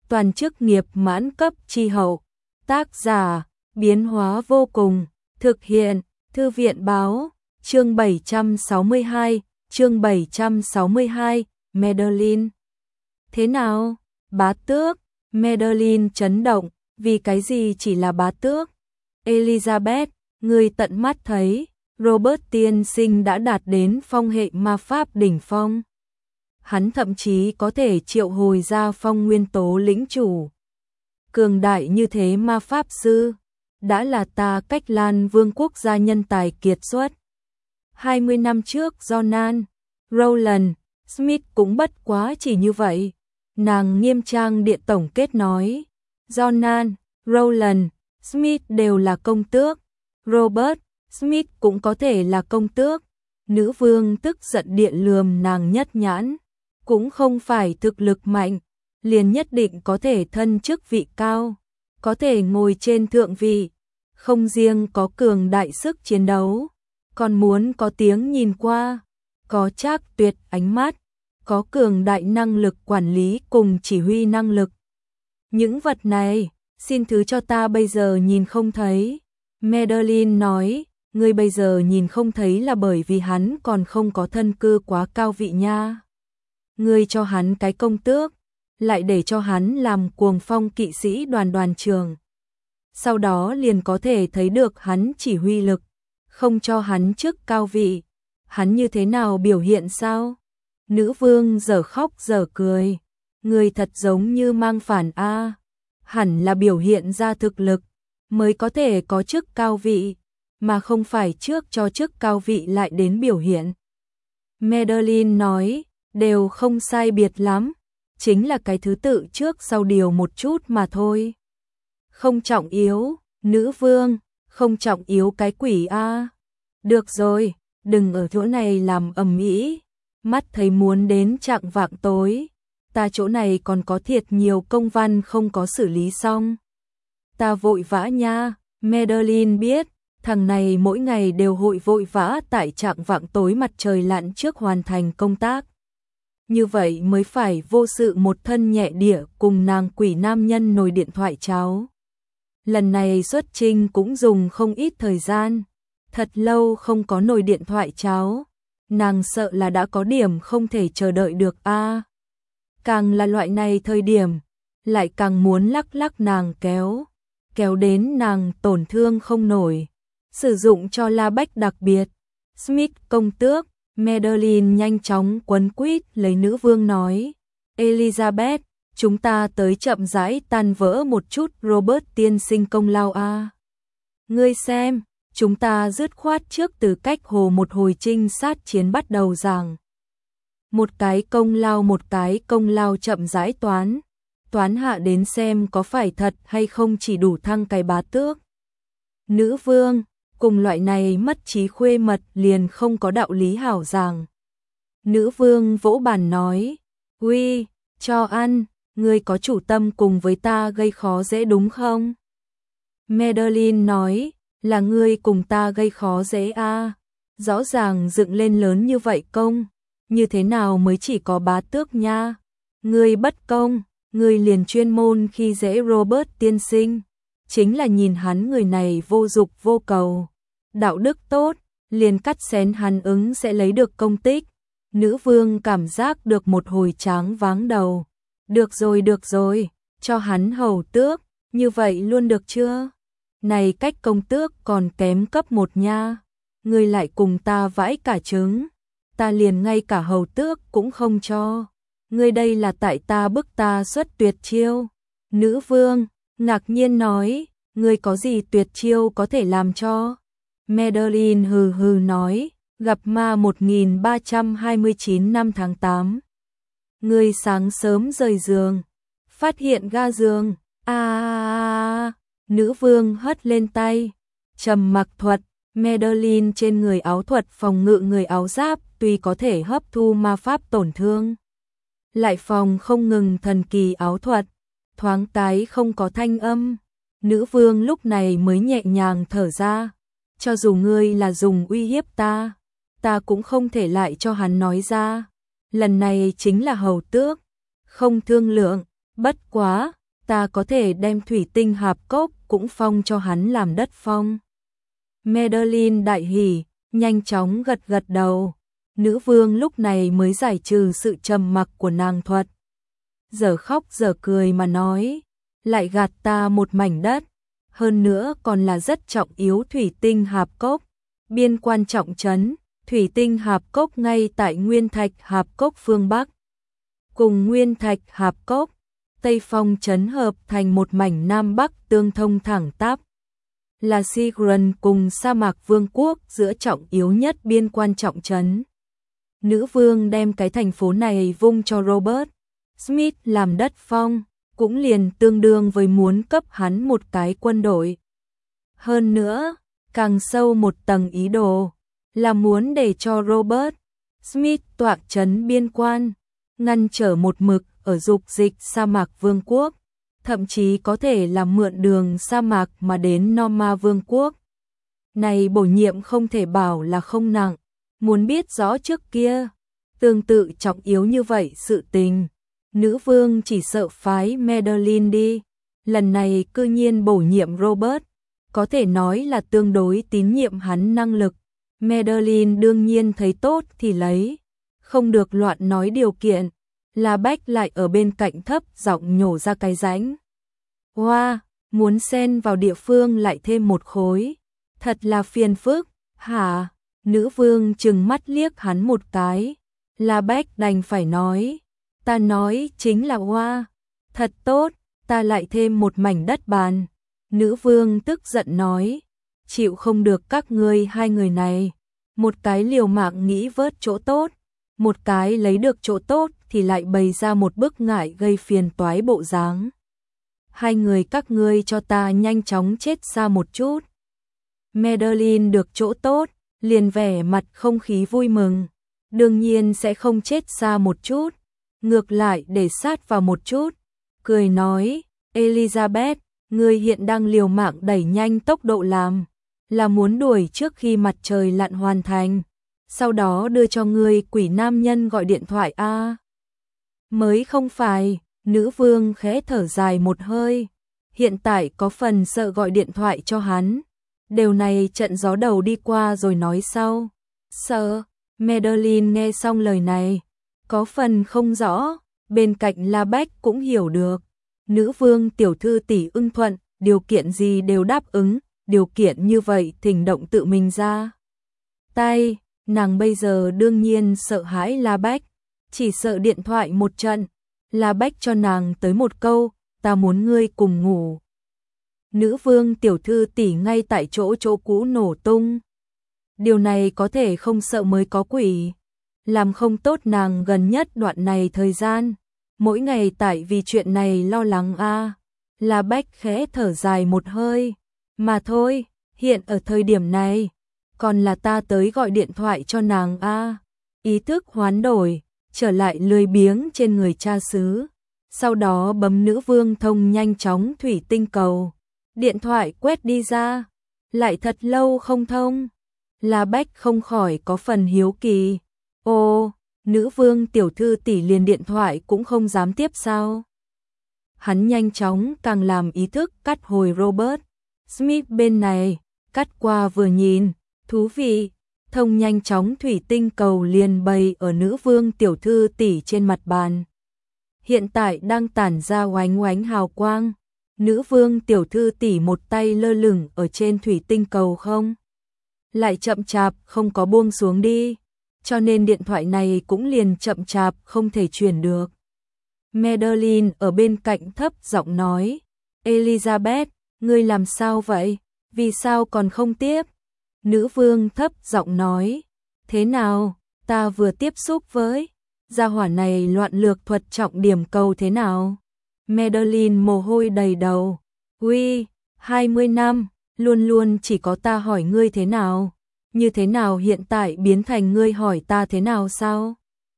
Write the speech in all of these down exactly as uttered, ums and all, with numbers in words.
toàn chức nghiệp mãn cấp chi hậu. Tác giả, biến hóa vô cùng, thực hiện, Thư viện báo, chương bảy trăm sáu mươi hai, chương bảy trăm sáu mươi hai, Madeline. Thế nào, bá tước? Madeline chấn động, vì cái gì chỉ là bá tước? Elizabeth, người tận mắt thấy, Robert tiên sinh đã đạt đến phong hệ ma pháp đỉnh phong. Hắn thậm chí có thể triệu hồi ra phong nguyên tố lĩnh chủ. Cường đại như thế ma pháp sư, đã là ta Cách Lan Vương quốc gia nhân tài kiệt xuất. hai mươi năm trước Jonan, Rowland, Smith cũng bất quá chỉ như vậy. Nàng nghiêm trang điện tổng kết nói, Jonan, Rowland, Smith đều là công tước, Robert, Smith cũng có thể là công tước. Nữ vương tức giận điện lườm nàng nhất nhãn, cũng không phải thực lực mạnh, liền nhất định có thể thân chức vị cao, có thể ngồi trên thượng vị, không riêng có cường đại sức chiến đấu, còn muốn có tiếng nhìn qua, có trác tuyệt ánh mắt, có cường đại năng lực quản lý cùng chỉ huy năng lực. Những vật này, xin thứ cho ta bây giờ nhìn không thấy. Madeline nói, ngươi bây giờ nhìn không thấy là bởi vì hắn còn không có thân cư quá cao vị nha. Ngươi cho hắn cái công tước, lại để cho hắn làm cuồng phong kỵ sĩ đoàn đoàn trường. Sau đó liền có thể thấy được hắn chỉ huy lực, không cho hắn chức cao vị. Hắn như thế nào biểu hiện sao? Nữ vương giờ khóc giờ cười. Người thật giống như mang phản a, hẳn là biểu hiện ra thực lực mới có thể có chức cao vị, mà không phải trước cho chức cao vị lại đến biểu hiện. Madeline nói, đều không sai biệt lắm, chính là cái thứ tự trước sau điều một chút mà thôi. Không trọng yếu, nữ vương, không trọng yếu cái quỷ a. Được rồi, đừng ở chỗ này làm ầm ĩ, mắt thấy muốn đến chạng vạng tối, ta chỗ này còn có thiệt nhiều công văn không có xử lý xong. Ta vội vã nha. Madeline biết, thằng này mỗi ngày đều hội vội vã tại chạng vạng tối mặt trời lặn trước hoàn thành công tác. Như vậy mới phải vô sự một thân nhẹ đĩa cùng nàng quỷ nam nhân nồi điện thoại cháo. Lần này xuất trình cũng dùng không ít thời gian, thật lâu không có nồi điện thoại cháo, nàng sợ là đã có điểm không thể chờ đợi được a. Càng là loại này thời điểm, lại càng muốn lắc lắc nàng kéo, kéo đến nàng tổn thương không nổi. Sử dụng cho la bách đặc biệt, Smith công tước. Madeline nhanh chóng quấn quýt lấy nữ vương nói, Elizabeth, chúng ta tới chậm rãi tan vỡ một chút Robert tiên sinh công lao a. Ngươi xem, chúng ta dứt khoát trước từ cách hồ một hồi trinh sát chiến bắt đầu rằng. Một cái công lao một cái công lao chậm rãi toán, toán hạ đến xem có phải thật hay không chỉ đủ thăng cái bá tước. Nữ vương, cùng loại này mất trí khuê mật liền không có đạo lý hảo giảng. Nữ vương vỗ bàn nói, uy, cho ăn, ngươi có chủ tâm cùng với ta gây khó dễ đúng không? Madeline nói, là ngươi cùng ta gây khó dễ a. Rõ ràng dựng lên lớn như vậy công, như thế nào mới chỉ có bá tước nha? Ngươi bất công, ngươi liền chuyên môn khi dễ Robert tiên sinh. Chính là nhìn hắn người này vô dục vô cầu, đạo đức tốt, liền cắt xén hắn ứng sẽ lấy được công tích. Nữ vương cảm giác được một hồi tráng váng đầu. Được rồi được rồi, cho hắn hầu tước, như vậy luôn được chưa? Này cách công tước còn kém cấp một nha. Ngươi lại cùng ta vãi cả trứng, ta liền ngay cả hầu tước cũng không cho. Ngươi đây là tại ta bức ta xuất tuyệt chiêu. Nữ vương ngạc nhiên nói, ngươi có gì tuyệt chiêu có thể làm cho? Madeline hừ hừ nói, gặp ma một nghìn ba trăm hai mươi chín năm tháng tám. Ngươi sáng sớm rời giường, phát hiện ga giường, a à, nữ vương hất lên tay, trầm mặc thuật, Madeline trên người áo thuật phòng ngự người áo giáp tuy có thể hấp thu ma pháp tổn thương, lại phòng không ngừng thần kỳ áo thuật, thoáng cái không có thanh âm. Nữ vương lúc này mới nhẹ nhàng thở ra, cho dù ngươi là dùng uy hiếp ta, ta cũng không thể lại cho hắn nói ra. Lần này chính là hầu tước, không thương lượng, Bất quá, ta có thể đem thủy tinh hạp cốc cũng phong cho hắn làm đất phong. Madeline đại hỉ, nhanh chóng gật gật đầu. Nữ vương lúc này mới giải trừ sự trầm mặc của nàng thuật. Giờ khóc giờ cười mà nói, lại gạt ta một mảnh đất, hơn nữa còn là rất trọng yếu thủy tinh hạp cốc. Biên quan trọng trấn, thủy tinh hạp cốc ngay tại Nguyên Thạch hạp cốc phương Bắc. Cùng Nguyên Thạch hạp cốc, Tây Phong trấn hợp thành một mảnh Nam Bắc tương thông thẳng tắp. Là Sigran cùng sa mạc vương quốc giữa trọng yếu nhất biên quan trọng trấn. Nữ vương đem cái thành phố này vung cho Robert Smith làm đất phong, cũng liền tương đương với muốn cấp hắn một cái quân đội. Hơn nữa, càng sâu một tầng ý đồ, là muốn để cho Robert Smith tọa trấn biên quan, ngăn trở một mực ở dục dịch sa mạc vương quốc, thậm chí có thể là mượn đường sa mạc mà đến Norma vương quốc. Này bổ nhiệm không thể bảo là không nặng, muốn biết rõ trước kia, tương tự trọng yếu như vậy sự tình. Nữ vương chỉ sợ phái Madeline đi, lần này cư nhiên bổ nhiệm Robert, có thể nói là tương đối tín nhiệm hắn năng lực. Madeline đương nhiên thấy tốt thì lấy, không được loạn nói điều kiện. La Bách lại ở bên cạnh thấp giọng nhổ ra cái rãnh. Hoa, wow, muốn xen vào địa phương lại thêm một khối, thật là phiền phức, hả? Nữ vương trừng mắt liếc hắn một cái. La Bách đành phải nói, ta nói chính là hoa, wow, thật tốt, ta lại thêm một mảnh đất bàn. Nữ vương tức giận nói, chịu không được các ngươi hai người này, một cái liều mạng nghĩ vớt chỗ tốt, một cái lấy được chỗ tốt thì lại bày ra một bức ngại gây phiền toái bộ dáng. Hai người các ngươi cho ta nhanh chóng chết xa một chút. Madeline được chỗ tốt, liền vẻ mặt không khí vui mừng, đương nhiên sẽ không chết xa một chút, ngược lại để sát vào một chút, cười nói, Elizabeth, ngươi hiện đang liều mạng đẩy nhanh tốc độ làm, là muốn đuổi trước khi mặt trời lặn hoàn thành, sau đó đưa cho ngươi quỷ nam nhân gọi điện thoại a. À, mới không phải, nữ vương khẽ thở dài một hơi, hiện tại có phần sợ gọi điện thoại cho hắn, điều này trận gió đầu đi qua rồi nói sau. Sợ, Madeline nghe xong lời này, có phần không rõ, bên cạnh La Bách cũng hiểu được. Nữ vương tiểu thư tỷ ưng thuận, điều kiện gì đều đáp ứng, điều kiện như vậy thỉnh động tự mình ra tay, nàng bây giờ đương nhiên sợ hãi La Bách, chỉ sợ điện thoại một trận, La Bách cho nàng tới một câu, ta muốn ngươi cùng ngủ. Nữ vương tiểu thư tỷ ngay tại chỗ chỗ cũ nổ tung. Điều này có thể không sợ mới có quỷ, làm không tốt nàng gần nhất đoạn này thời gian, mỗi ngày tại vì chuyện này lo lắng a. À. La Bách khẽ thở dài một hơi, mà thôi, hiện ở thời điểm này, còn là ta tới gọi điện thoại cho nàng a. À. Ý thức hoán đổi, trở lại lười biếng trên người cha xứ, sau đó bấm nữ vương thông nhanh chóng thủy tinh cầu, điện thoại quét đi ra, lại thật lâu không thông. La Bách không khỏi có phần hiếu kỳ, ô, nữ vương tiểu thư tỷ liền điện thoại cũng không dám tiếp sao? Hắn nhanh chóng càng làm ý thức cắt hồi Robert Smith bên này, cắt qua vừa nhìn, thú vị, thông nhanh chóng thủy tinh cầu liền bày ở nữ vương tiểu thư tỷ trên mặt bàn. Hiện tại đang tản ra oánh oánh hào quang, nữ vương tiểu thư tỷ một tay lơ lửng ở trên thủy tinh cầu không? Lại chậm chạp không có buông xuống đi, cho nên điện thoại này cũng liền chậm chạp không thể truyền được. Madeline ở bên cạnh thấp giọng nói, Elizabeth, ngươi làm sao vậy? Vì sao còn không tiếp? Nữ vương thấp giọng nói, thế nào, ta vừa tiếp xúc với gia hỏa này loạn lược thuật trọng điểm cầu thế nào? Madeline mồ hôi đầy đầu, uy, hai mươi năm, luôn luôn chỉ có ta hỏi ngươi thế nào, như thế nào hiện tại biến thành ngươi hỏi ta thế nào sao?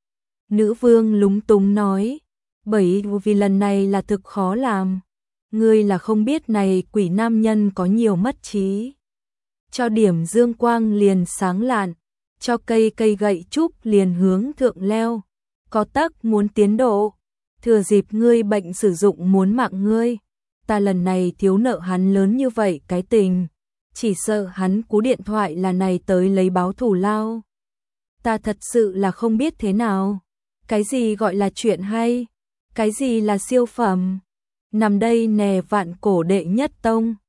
Nữ vương lúng túng nói, bởi vì lần này là thực khó làm, ngươi là không biết này quỷ nam nhân có nhiều mất trí. Cho điểm dương quang liền sáng lạn, cho cây cây gậy trúc liền hướng thượng leo, có tắc muốn tiến độ, thừa dịp ngươi bệnh sử dụng muốn mạng ngươi. Ta lần này thiếu nợ hắn lớn như vậy cái tình, chỉ sợ hắn cú điện thoại là này tới lấy báo thù lao. Ta thật sự là không biết thế nào. Cái gì gọi là chuyện hay? Cái gì là siêu phẩm? Nằm đây nè vạn cổ đệ nhất tông.